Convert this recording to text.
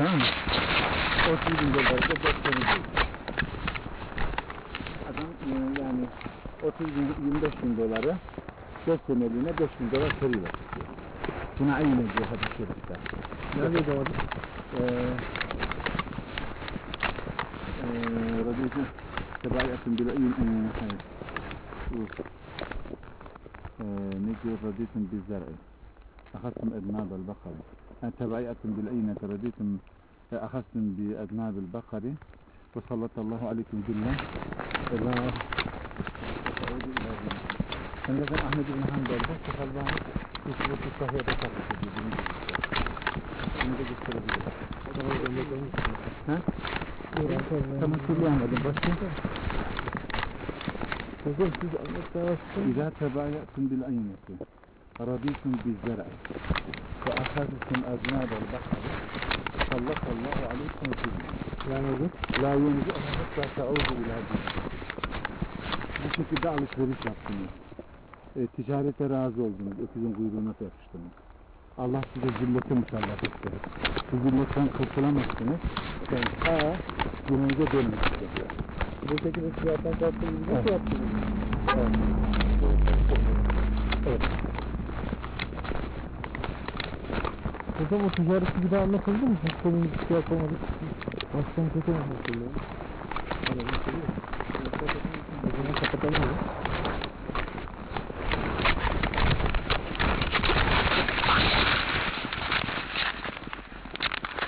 Tamam mı? 30 bin dolar da 4 sene değil. Adam yani 30 bin, 25 bin doları 4 seneliğine 5 bin dolar kırıyor. Buna aynı diyor hadis-i şerifte. Nerede doğdu? Radiyatın tebayatın bile ne diyor radiyatın bizler أخذتم أذناب البقر تبعية بالأينة رديتم أخذتم بأذناب البقر وسلط الله عليكم ذلا لا تعود إلى ذلك فلذا أحمد بن حنبل بس قلبها يثبت الصحيح بقر ها؟ كما تقول أحمد بس إذا تبايعتم بالأينة رضيتم بالزرع فأخذتم أذناب البقر سلط الله عليكم ذلا لا ينزعها حتى تعودوا إلى ذلك. Bu şekilde alışveriş yaptınız. Ticarete razı oldunuz. Öküzün kuyruğuna yapıştınız. Allah size zilleti musallat etti. Bu zilletten kurtulamazsınız. Yani gününüze dönmüşsünüz. Bu şekilde ticaretten kalktığınızı nasıl yaptınız? Evet. Hocam o ticareti bir daha anlatabilir misiniz? Konumuz şey yapamadık. Baştan kötü anlatılıyor.